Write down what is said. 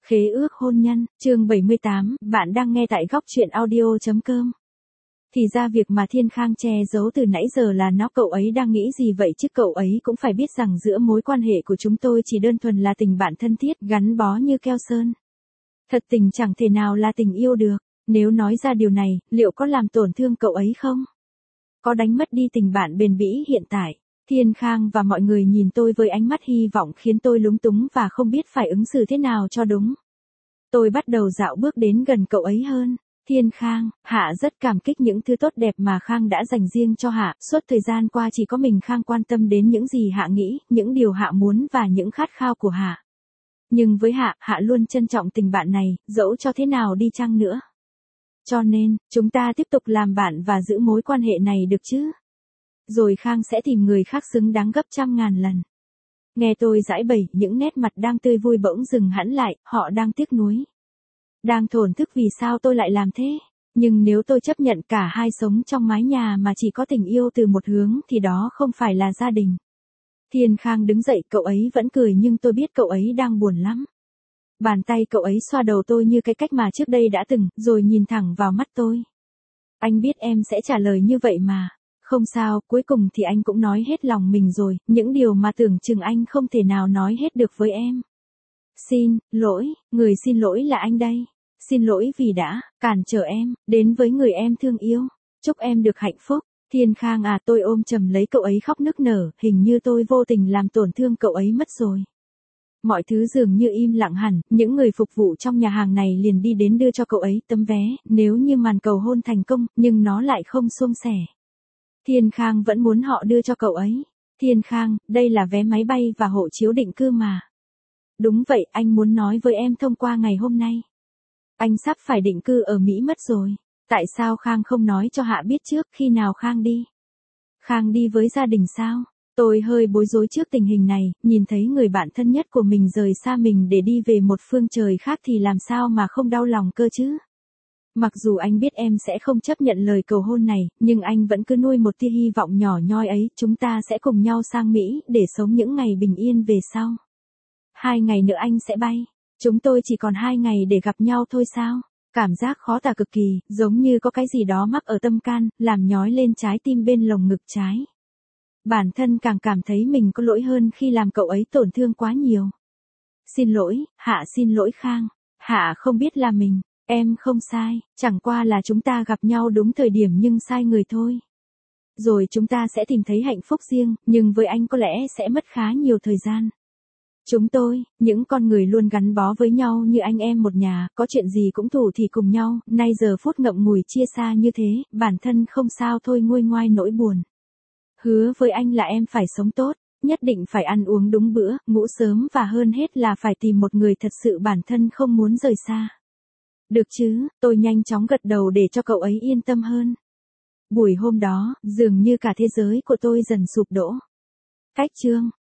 Khế ước hôn nhân, chương 78, bạn đang nghe tại góc truyện audio.com. Thì ra việc mà Thiên Khang che giấu từ nãy giờ là cậu ấy đang nghĩ gì vậy chứ, cậu ấy cũng phải biết rằng giữa mối quan hệ của chúng tôi chỉ đơn thuần là tình bạn thân thiết, gắn bó như keo sơn. Thật tình chẳng thể nào là tình yêu được, nếu nói ra điều này, liệu có làm tổn thương cậu ấy không? Có đánh mất đi tình bạn bền bỉ hiện tại? Thiên Khang và mọi người nhìn tôi với ánh mắt hy vọng khiến tôi lúng túng và không biết phải ứng xử thế nào cho đúng. Tôi bắt đầu dạo bước đến gần cậu ấy hơn. Thiên Khang, Hạ rất cảm kích những thứ tốt đẹp mà Khang đã dành riêng cho Hạ. Suốt thời gian qua chỉ có mình Khang quan tâm đến những gì Hạ nghĩ, những điều Hạ muốn và những khát khao của Hạ. Nhưng với Hạ, Hạ luôn trân trọng tình bạn này, dẫu cho thế nào đi chăng nữa. Cho nên, chúng ta tiếp tục làm bạn và giữ mối quan hệ này được chứ? Rồi Khang sẽ tìm người khác xứng đáng gấp trăm ngàn lần. Nghe tôi giãi bày, những nét mặt đang tươi vui bỗng dừng hẳn lại, họ đang tiếc nuối. Đang thổn thức vì sao tôi lại làm thế. Nhưng nếu tôi chấp nhận cả hai sống trong mái nhà mà chỉ có tình yêu từ một hướng thì đó không phải là gia đình. Thiên Khang đứng dậy, cậu ấy vẫn cười nhưng tôi biết cậu ấy đang buồn lắm. Bàn tay cậu ấy xoa đầu tôi như cái cách mà trước đây đã từng, rồi nhìn thẳng vào mắt tôi. Anh biết em sẽ trả lời như vậy mà. Không sao, cuối cùng thì anh cũng nói hết lòng mình rồi, những điều mà tưởng chừng anh không thể nào nói hết được với em. Xin lỗi, người xin lỗi là anh đây. Xin lỗi vì đã cản trở em đến với người em thương yêu. Chúc em được hạnh phúc. Thiên Khang à, tôi ôm chầm lấy cậu ấy khóc nức nở, hình như tôi vô tình làm tổn thương cậu ấy mất rồi. Mọi thứ dường như im lặng hẳn, những người phục vụ trong nhà hàng này liền đi đến đưa cho cậu ấy tấm vé, nếu như màn cầu hôn thành công, nhưng nó lại không suôn sẻ. Thiên Khang vẫn muốn họ đưa cho cậu ấy. Thiên Khang, đây là vé máy bay và hộ chiếu định cư mà. Đúng vậy, anh muốn nói với em thông qua ngày hôm nay. Anh sắp phải định cư ở Mỹ mất rồi. Tại sao Khang không nói cho Hạ biết trước, khi nào Khang đi? Khang đi với gia đình sao? Tôi hơi bối rối trước tình hình này, nhìn thấy người bạn thân nhất của mình rời xa mình để đi về một phương trời khác thì làm sao mà không đau lòng cơ chứ? Mặc dù anh biết em sẽ không chấp nhận lời cầu hôn này, nhưng anh vẫn cứ nuôi một tia hy vọng nhỏ nhoi ấy, chúng ta sẽ cùng nhau sang Mỹ, để sống những ngày bình yên về sau. 2 ngày nữa anh sẽ bay. Chúng tôi chỉ còn 2 ngày để gặp nhau thôi sao? Cảm giác khó tả cực kỳ, giống như có cái gì đó mắc ở tâm can, làm nhói lên trái tim bên lồng ngực trái. Bản thân càng cảm thấy mình có lỗi hơn khi làm cậu ấy tổn thương quá nhiều. Xin lỗi, Hạ xin lỗi Khang. Hạ không biết là mình. Em không sai, chẳng qua là chúng ta gặp nhau đúng thời điểm nhưng sai người thôi. Rồi chúng ta sẽ tìm thấy hạnh phúc riêng, nhưng với anh có lẽ sẽ mất khá nhiều thời gian. Chúng tôi, những con người luôn gắn bó với nhau như anh em một nhà, có chuyện gì cũng thủ thì cùng nhau, nay giờ phút ngậm ngùi chia xa như thế, bản thân không sao thôi nguôi ngoai nỗi buồn. Hứa với anh là em phải sống tốt, nhất định phải ăn uống đúng bữa, ngủ sớm và hơn hết là phải tìm một người thật sự bản thân không muốn rời xa. Được chứ, tôi nhanh chóng gật đầu để cho cậu ấy yên tâm hơn. Buổi hôm đó, dường như cả thế giới của tôi dần sụp đổ. Cách chương